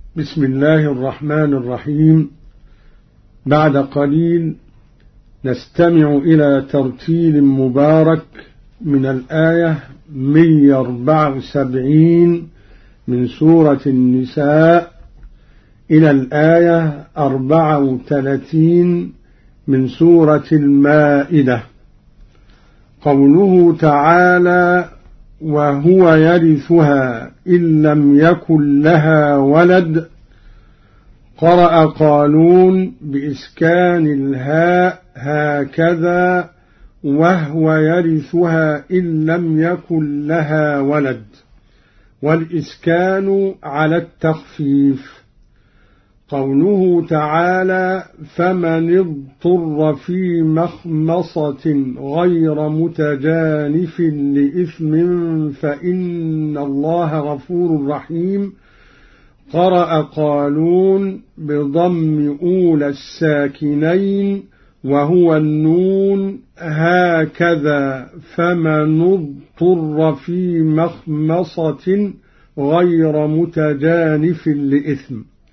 بسم الله الرحمن الرحيم. بعد قليل نستمع إلى ترتيل مبارك من الآية 174 من سورة النساء إلى الآية 34 من سورة المائدة. قوله تعالى: وهو يرثها إن لم يكن لها ولد. قرأ قالون بإسكان الهاء هكذا: وهو يرثها إن لم يكن لها ولد، والإسكان على التخفيف. قوله تعالى: فمن اضطر في مخمصة غير متجانف لإثم فإن الله غفور رحيم. قرأ قالون بضم أولى الساكنين وهو النون هكذا: فمن اضطر في مخمصة غير متجانف لإثم.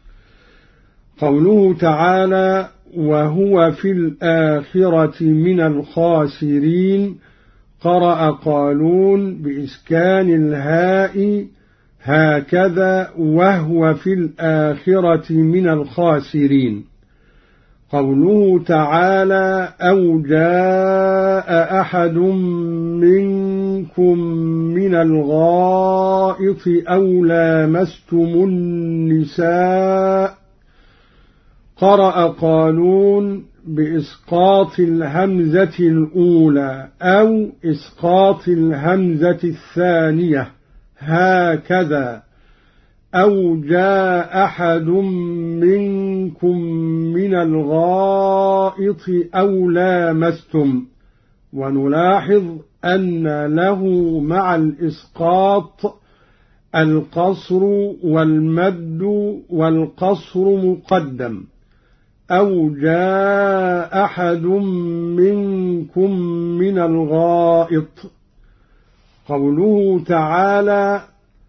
قوله تعالى: وهو في الآخرة من الخاسرين. قرأ قالون بإسكان الهاء هكذا: وهو في الآخرة من الخاسرين. قوله تعالى: أو جاء أحد منكم من الغائط أو لامستم النساء. قرأ قالون بإسقاط الهمزة الأولى أو إسقاط الهمزة الثانية هكذا: أو جاء أحد منكم من الغائط أو لامستم. ونلاحظ أن له مع الإسقاط القصر والمد، والقصر مقدم. أو جاء أحد منكم من الغائط. قوله تعالى: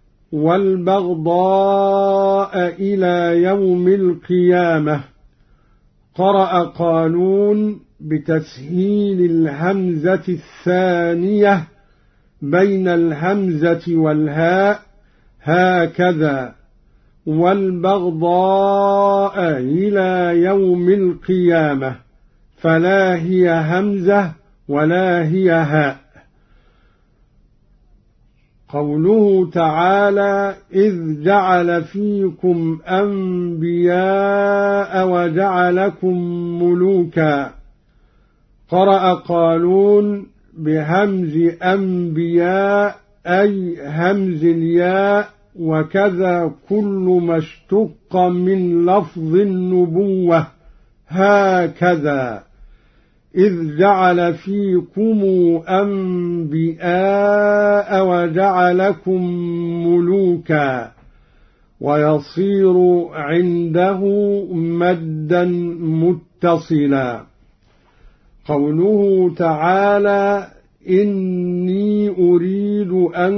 والبغضاء إلى يوم القيامة. قرأ قالون بتسهيل الهمزة الثانية بين الهمزة والهاء هكذا: والبغضاء إلى يوم القيامة، فلا هي همزة ولا هي هاء. قوله تعالى: إذ جعل فيكم أنبياء وجعلكم ملوكا. قرأ قالون بهمز أنبياء أي همز الياء، وكذا كل ما اشتق من لفظ النبوة هكذا: إذ جعل فيكم أنبياء وجعلكم ملوكا، ويصير عنده مدا متصلا. قوله تعالى: إني أريد أن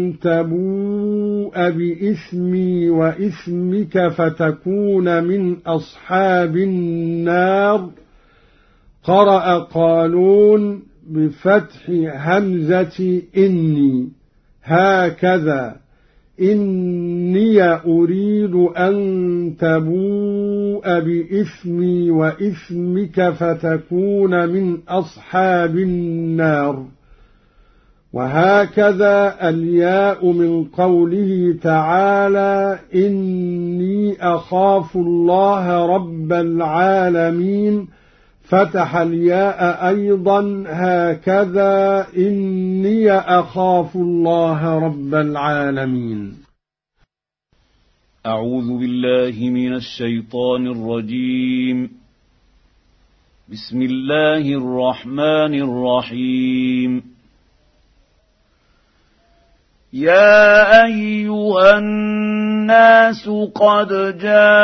تبوء بإثمي وإثمك فتكون من أصحاب النار. قرأ قالون بفتح همزة إني هكذا: إني أريد أن تبوء بإثمي وإثمك فتكون من أصحاب النار. وهكذا الياء من قوله تعالى: إني أخاف الله رب العالمين. فتح الياء أيضا هكذا: إني أخاف الله رب العالمين. أعوذ بالله من الشيطان الرجيم. بسم الله الرحمن الرحيم. يا أيها الناس قد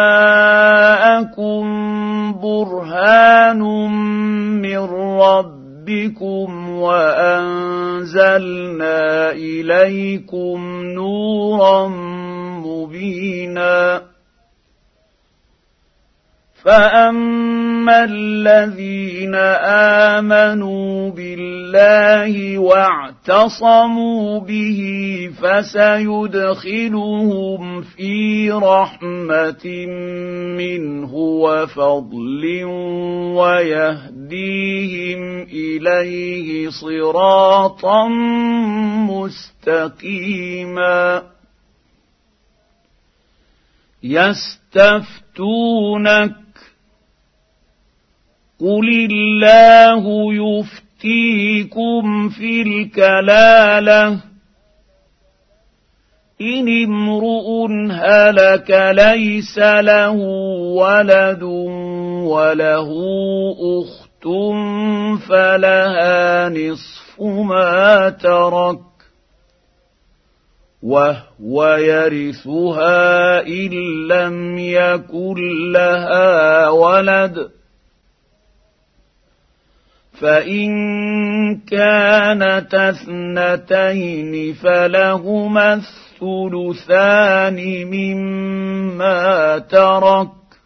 جاءكم برهان من ربكم وأنزلنا إليكم نورا مبينا فأما الذين آمنوا بالله واعتصموا به فسيدخلهم في رحمة منه وفضل ويهديهم إليه صراطا مستقيما. يستفتونك قل الله يفتيكم في الكلالة إن امرؤ هلك ليس له ولد وله أخت فلها نصف ما ترك وهو يرثها إن لم يكن لها ولد فإن كانت اثنتين فلهما الثلثان مما ترك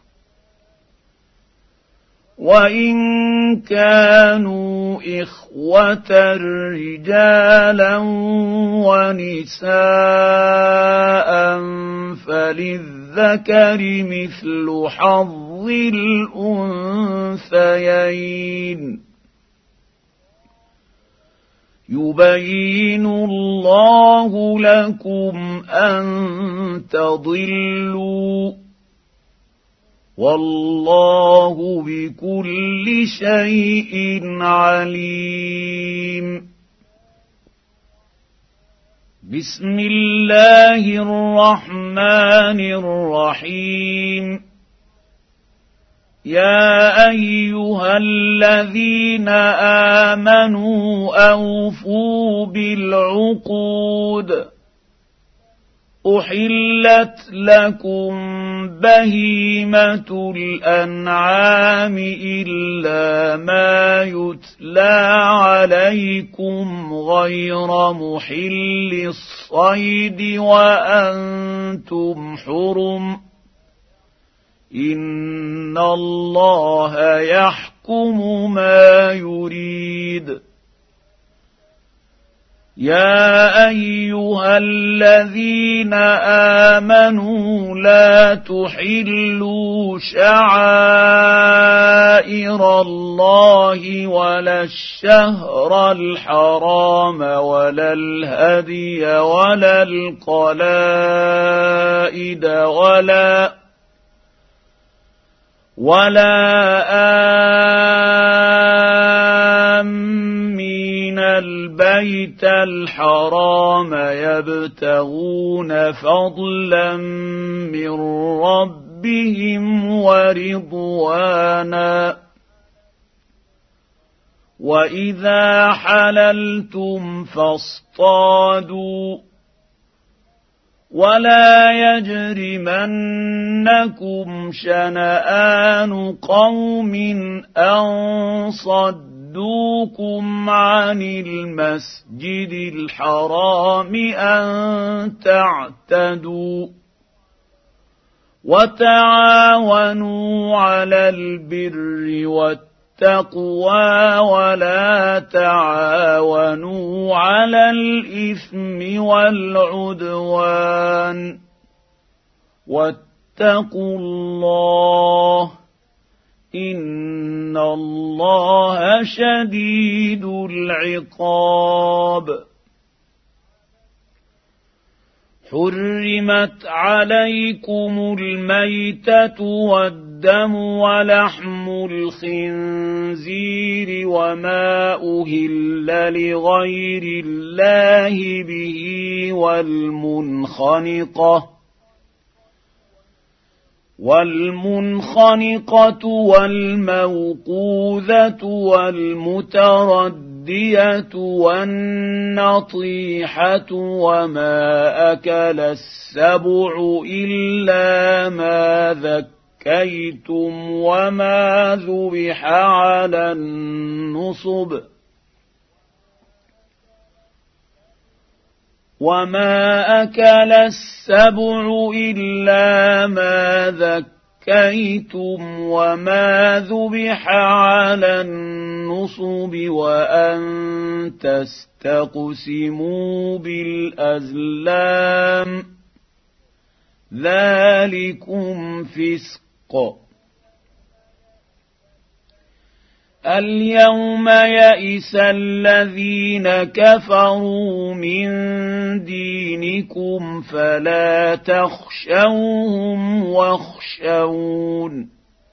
وإن كانوا إخوة رجالا ونساء فللذكر مثل حظ الأنثيين. يبين الله لكم أن تضلوا والله بكل شيء عليم. بسم الله الرحمن الرحيم. يا أيها الذين آمنوا أوفوا بالعقود أحلت لكم بهيمة الأنعام إلا ما يتلى عليكم غير محل الصيد وأنتم حرم إن الله يحكم ما يريد. يا أيها الذين آمنوا لا تحلوا شعائر الله ولا الشهر الحرام ولا الهدي ولا القلائد ولا آمين البيت الحرام يبتغون فضلا من ربهم ورضوانا. وإذا حللتم فاصطادوا ولا يجرمنكم شنآن قوم أن صدوكم عن المسجد الحرام أن تعتدوا وتعاونوا على البر والتقوى ولا تعاونوا على الإثم والعدوان واتقوا الله إن الله شديد العقاب. حرمت عليكم الميتة والدم ولحم الخنزير وما أهل لغير الله به والمنخنقة والموقوذة والمتردية والنطيحة وما أكل السبع إلا ما ذكيتم وما ذبح على النصب وما أكل السبع إلا ما زكيتم وما ذبح على النصب وأن تستقسموا بالأزلام ذلكم فسق. اليوم يئس الذين كفروا من دينكم فلا تخشوهم واخشون.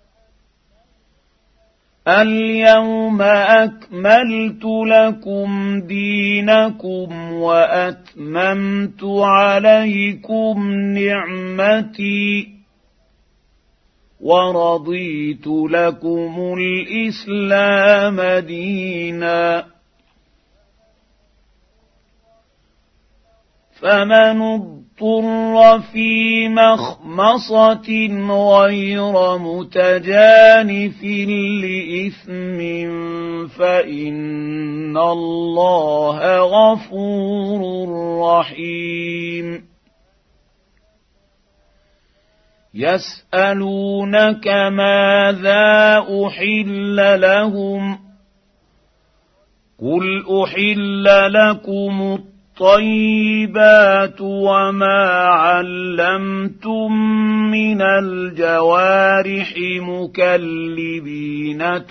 اليوم أكملت لكم دينكم وأتممت عليكم نعمتي ورضيت لكم الإسلام دينا. فمن اضطر في مخمصة غير متجانف لإثم فإن الله غفور رحيم. يسألونك ماذا أحل لهم قل أحل لكم الطيبات وما علمتم من الجوارح مكلبين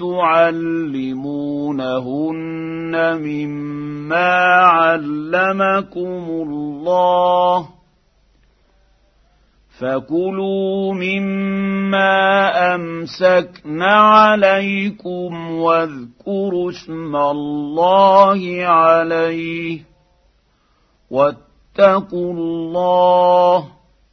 تعلمونهن مما علمكم الله فكلوا مما أمسكن عليكم واذكروا اسم الله عليه واتقوا الله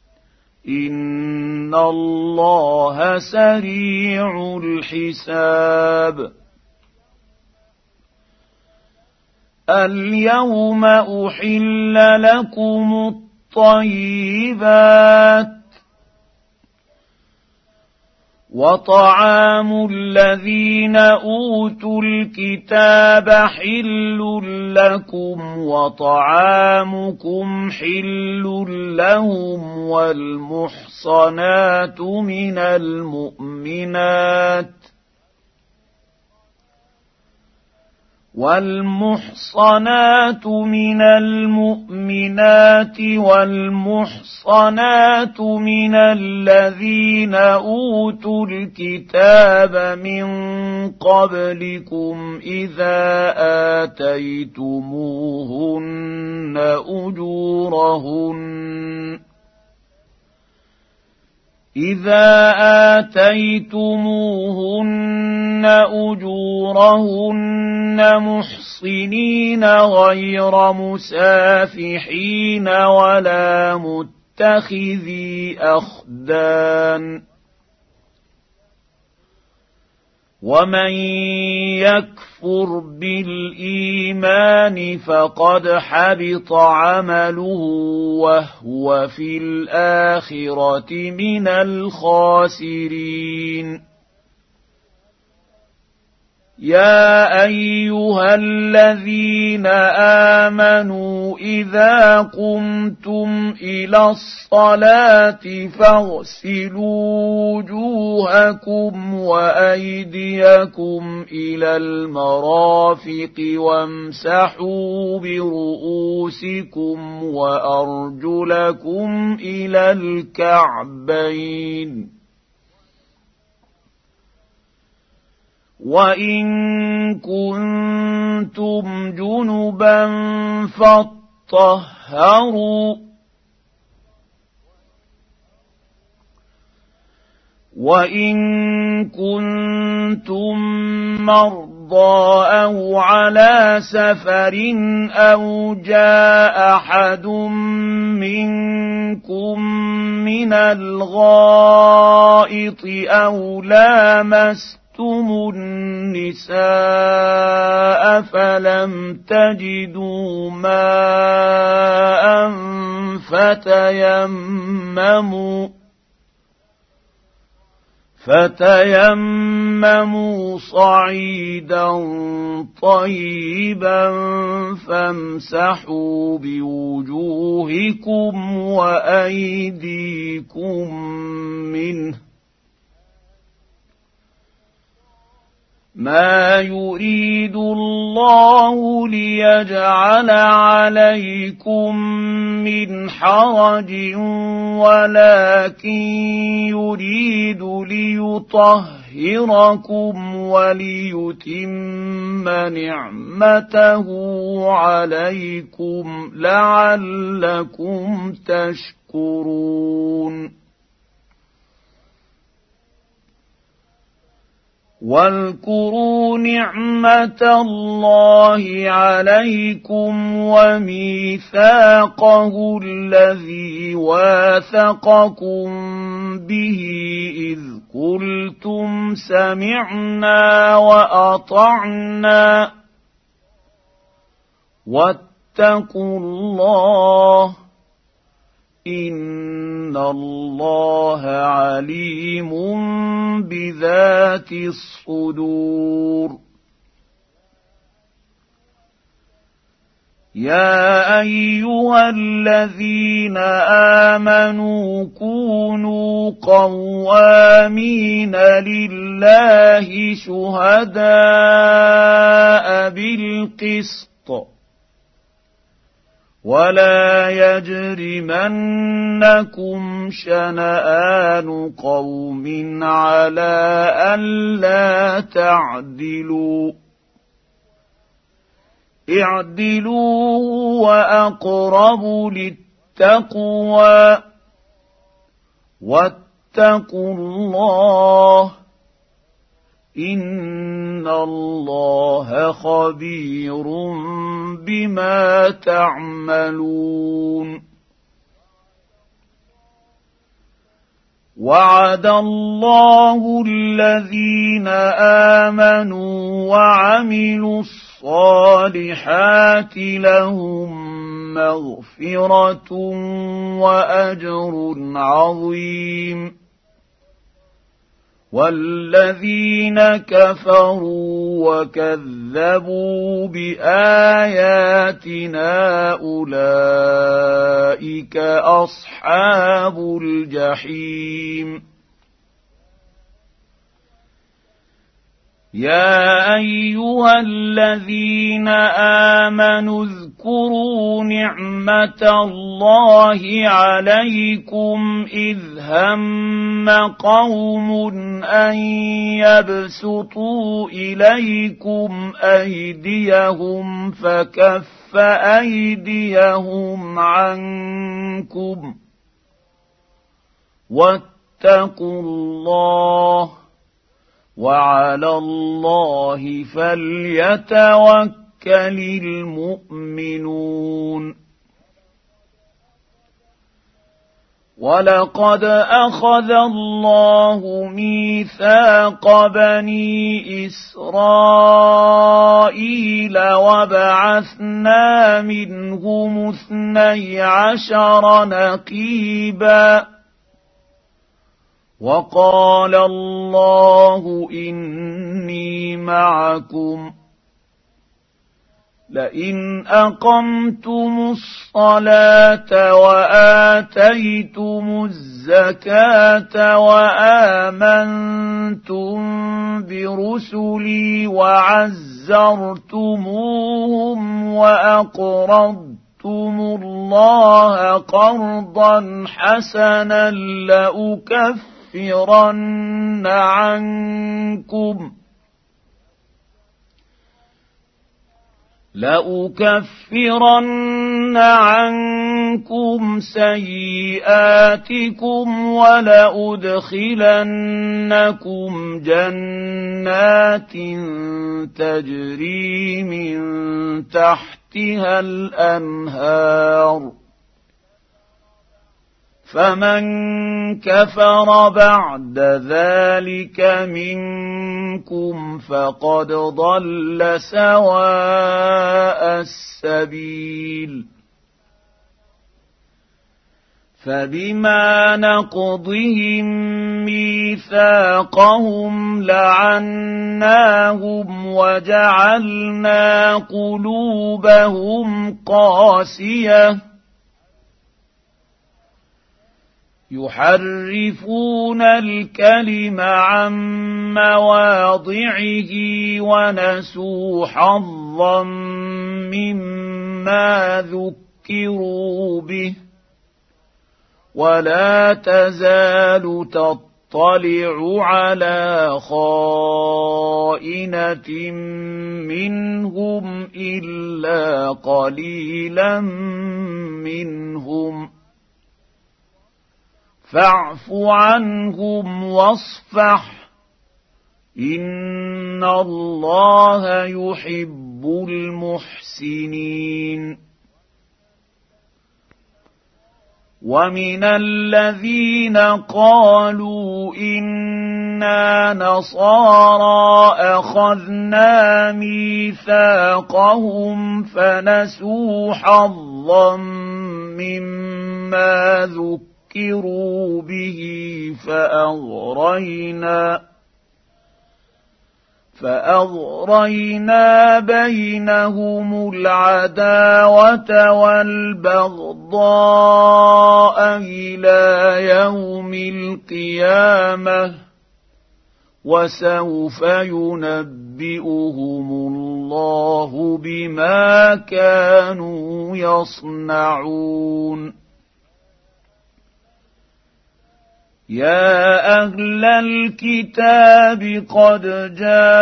إن الله سريع الحساب. اليوم أحل لكم الطيبات وطعام الذين أوتوا الكتاب حل لكم وطعامكم حل لهم والمحصنات من المؤمنات والمحصنات من الذين أوتوا الكتاب من قبلكم إذا آتيتموهن أجورهن محصنين غير مسافحين ولا متخذي أخدان. ومن يكفر بالإيمان فقد حبط عمله وهو في الآخرة من الخاسرين. يا أيها الذين آمنوا إذا قمتم إلى الصلاة فاغسلوا وجوهكم وأيديكم إلى المرافق وامسحوا برؤوسكم وأرجلكم إلى الكعبين. وإن كنتم جنبا فاطهروا وإن كنتم مرضى أو على سفر أو جاء أحد منكم من الغائط أو لامستم النساء فلم تجدوا ماء فتيمموا صعيدا طيبا فامسحوا بوجوهكم وأيديكم منه ما يريد الله ليجعل عليكم من حرج ولكن يريد ليطهركم وليتم نعمته عليكم لعلكم تشكرون واذكروا نعمة الله عليكم وميثاقه الذي واثقكم به إذ قلتم سمعنا وأطعنا واتقوا الله إن الله عليم بذات الصدور يا أيها الذين آمنوا كونوا قوامين لله شهداء بالقسط ولا يجرمنكم شنآن قوم على ألا تعدلوا اعدلوا وأقرب للتقوى واتقوا الله إن الله خبير بما تعملون وعد الله الذين آمنوا وعملوا الصالحات لهم مغفرة وأجر عظيم والذين كفروا وكذبوا بآياتنا أولئك أصحاب الجحيم يا أيها الذين آمنوا اذكروا نعمة الله عليكم إذ هم قوم أن يبسطوا إليكم أيديهم فكف أيديهم عنكم واتقوا الله وعلى الله فليتوكل المؤمنون ولقد أخذ الله ميثاق بني إسرائيل وبعثنا منهم 12 نقيبا وقال الله إني معكم لئن أقمتم الصلاة وآتيتم الزكاة وآمنتم برسلي وعزرتموهم وأقرضتم الله قرضا حسنا لأكفرن عنكم سيئاتكم ولأدخلنكم جنات تجري من تحتها الأنهار فمن كفر بعد ذلك منكم فقد ضل سواء السبيل فبما نقضهم ميثاقهم لعناهم وجعلنا قلوبهم قاسية يحرفون الكلم عن مواضعه ونسوا حظا مما ذكروا به ولا تزال تطلع على خائنة منهم إلا قليلا منهم فاعف عنهم واصفح إن الله يحب المحسنين ومن الذين قالوا إنا نصارى أخذنا ميثاقهم فنسوا حظا مما ذكروا به فأغرينا بينهم العداوة والبغضاء إلى يوم القيامة وسوف ينبئهم الله بما كانوا يصنعون يا أهل الكتاب قد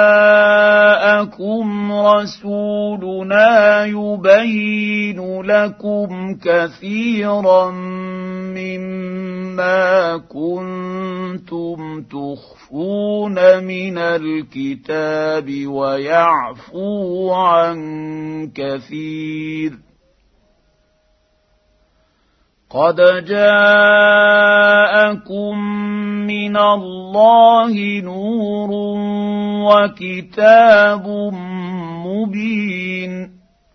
جاءكم رسولنا يبين لكم كثيرا مما كنتم تخفون من الكتاب ويعفو عن كثير قد جاءكم من الله نور وكتاب مبين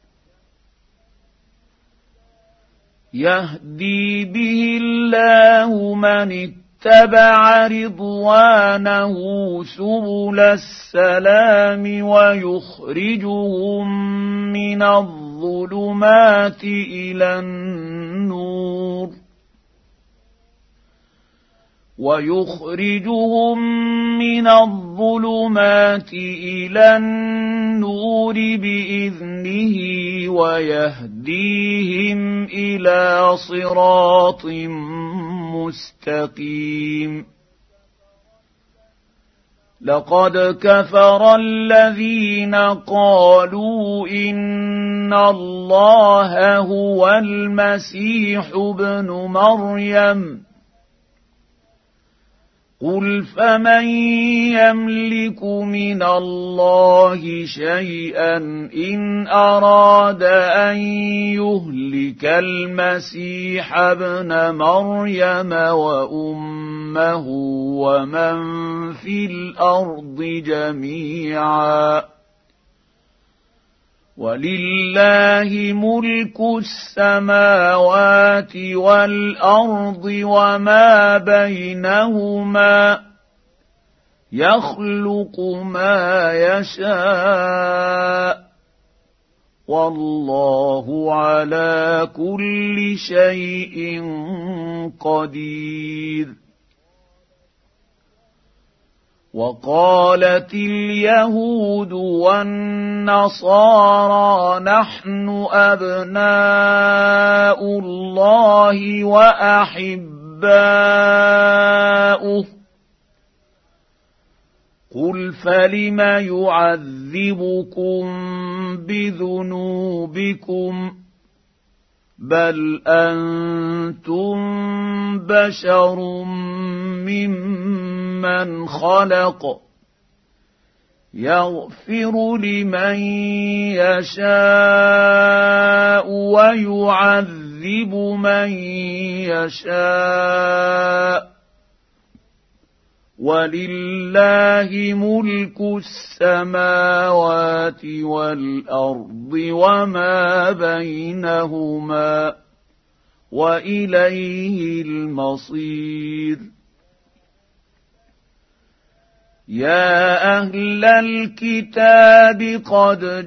يهدي به الله من اتبع رضوانه سبل السلام ويخرجهم من الظلمات إلى النور بإذنه ويهديهم إلى صراط مستقيم لقد كفر الذين قالوا إن الله هو المسيح ابن مريم قل فمن يملك من الله شيئا إن أراد أن يهلك المسيح ابن مريم وأمه ومن في الأرض جميعا ولله ملك السماوات والأرض وما بينهما يخلق ما يشاء والله على كل شيء قدير وقالت اليهود والنصارى نحن أبناء الله وأحباؤه قل فلم يعذبكم بذنوبكم بل أنتم بشر ممن خلق يغفر لمن يشاء ويعذب من يشاء ولله ملك السماوات والأرض وما بينهما وإليه المصير يا أهل الكتاب قد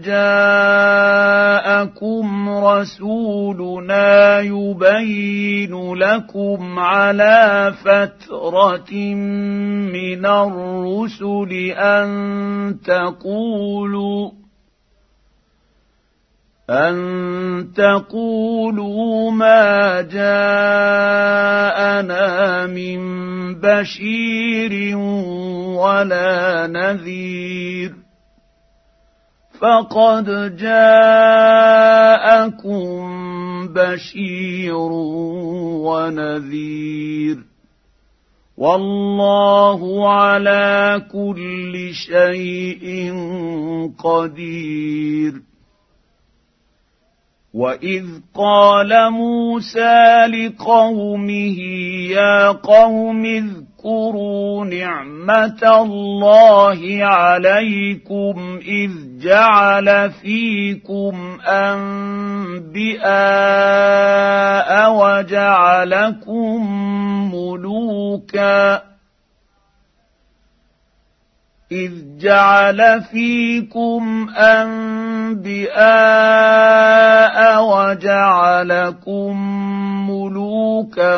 جاءكم رسولنا يبين لكم على فترة من الرسل أن تقولوا ما جاءنا من بشير ولا نذير فقد جاءكم بشير ونذير والله على كل شيء قدير. وإذ قال موسى لقومه يا قوم اذكروا نعمة الله عليكم إذ جعل فيكم أنبياء وجعلكم ملوكا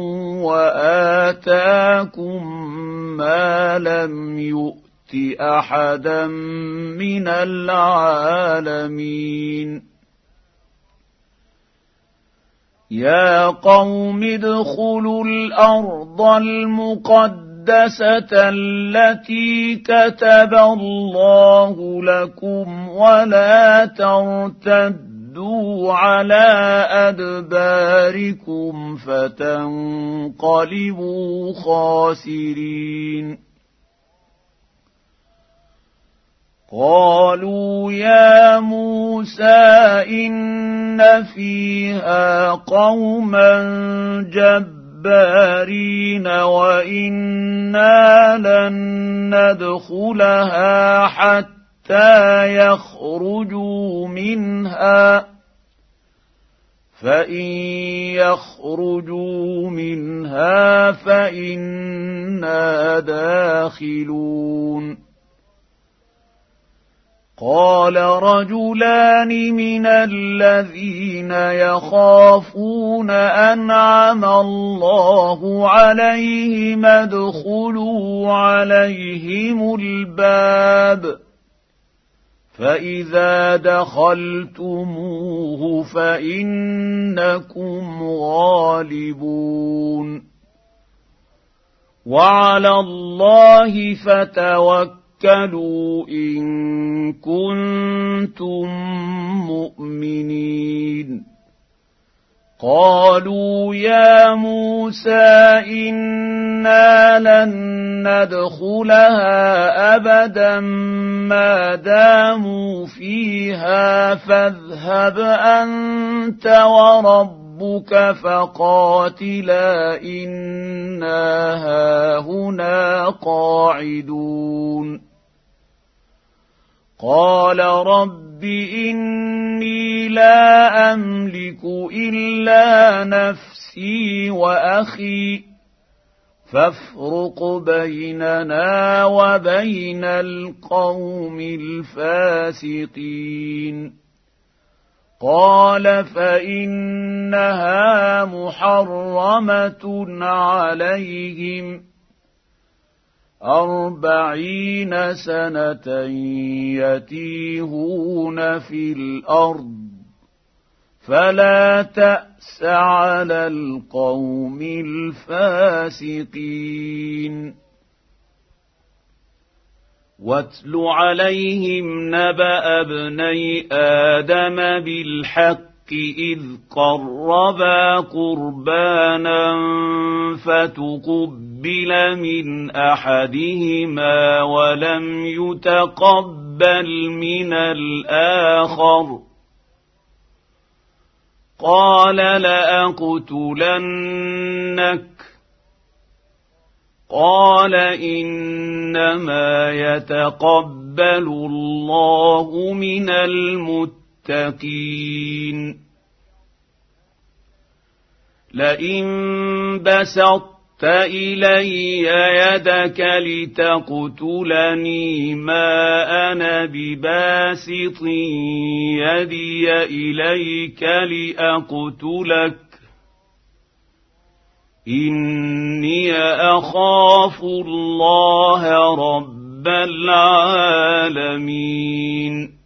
وآتاكم ما لم يؤت أحدا من العالمين. يا قوم ادخلوا الأرض المقدسة التي كتب الله لكم ولا ترتدوا على أدباركم فتنقلبوا خاسرين. قالوا يا موسى إن فيها قوما جبارين وإنا لن ندخلها حتى يخرجوا منها فإن يخرجوا منها فإنا داخلون. قال رجلان من الذين يخافون أنعم الله عليهم ادخلوا عليهم الباب فإذا دخلتموه فإنكم غالبون وعلى الله فتوكلوا إن كنتم مؤمنين. قالوا يا موسى إنا لن ندخلها أبدا ما داموا فيها فاذهب أنت وربك فقاتلا إنا هاهنا قاعدون. قال رب إني لا أملك إلا نفسي وأخي فافرق بيننا وبين القوم الفاسقين. قال فإنها محرمة عليهم 40 سنة يتيهون في الأرض فلا تأس على القوم الفاسقين. واتل عليهم نبأ ابني آدم بالحق إذ قربا قربانا فتقبل من أحدهما ولم يتقبل من الآخر قال لأقتلنك قال إنما يتقبل الله من المتقين. لئن بسطت إلي يدك لتقتلني ما أنا بباسط يدي إليك لأقتلك إني أخاف الله رب العالمين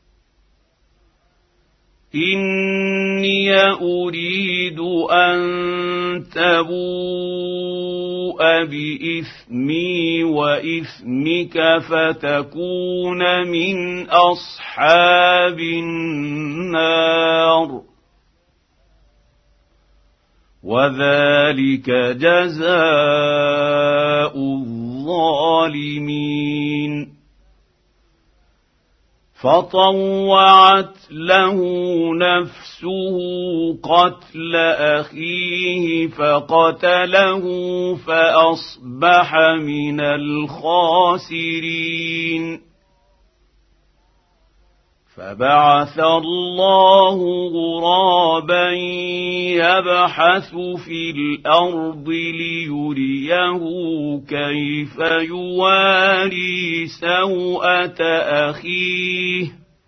إني أريد أن تبوء بإثمي وإثمك فتكون من أصحاب النار وذلك جزاء الظالمين فطوعت له نفسه قتل أخيه فقتله فأصبح من الخاسرين فبعث الله غرابا يبحث في الأرض ليريه كيف يواري سوءة أخيه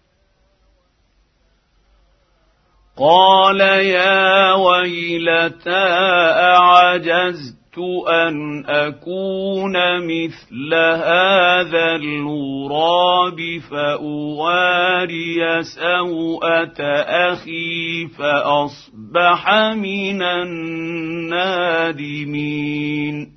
قال يا ويلتى أعجزت أن أكون مثل هذا الغراب فأواري سوءة أخي فأصبح من النادمين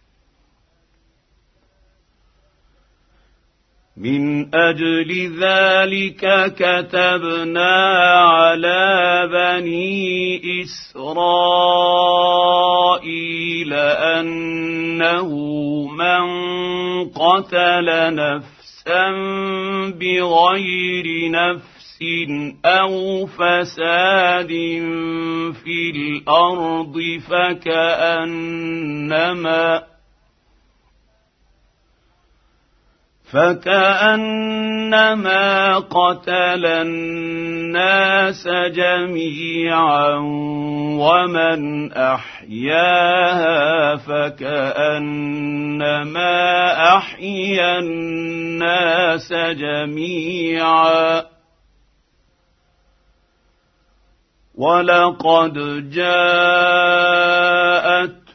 من أجل ذلك كتبنا على بني إسرائيل أنه من قتل نفسا بغير نفس أو فساد في الأرض فكأنما قتل الناس جميعا ومن أحياها فكأنما أحيا الناس جميعا ولقد جاءتهم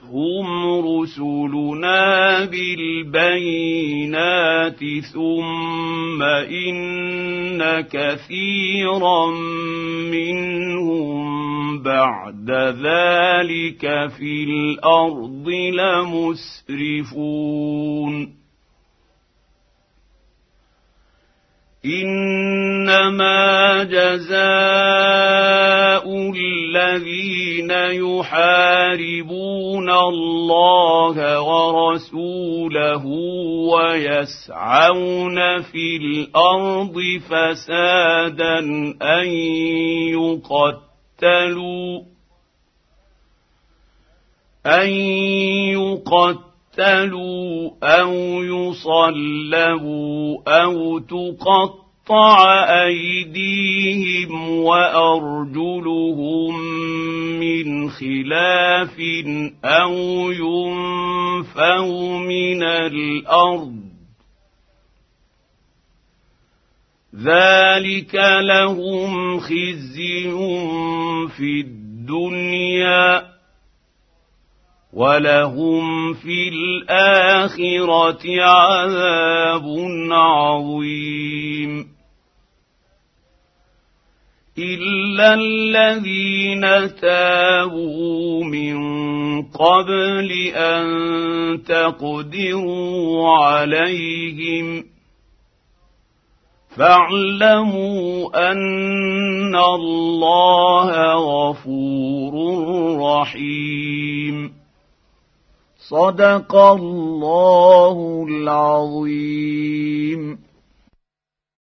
رسلنا بالبينات ثم إن كثيرا منهم بعد ذلك في الأرض لمسرفون إنما جزاء الذين يحاربون الله ورسوله ويسعون في الأرض فسادا أن يقتلوا أو يصلبوا أو تقطع أيديهم وأرجلهم من خلاف أو ينفوا من الأرض ذلك لهم خزي في الدنيا ولهم في الآخرة عذاب عظيم إلا الذين تابوا من قبل أن تقدروا عليهم فاعلموا أن الله غفور رحيم صدق الله العظيم.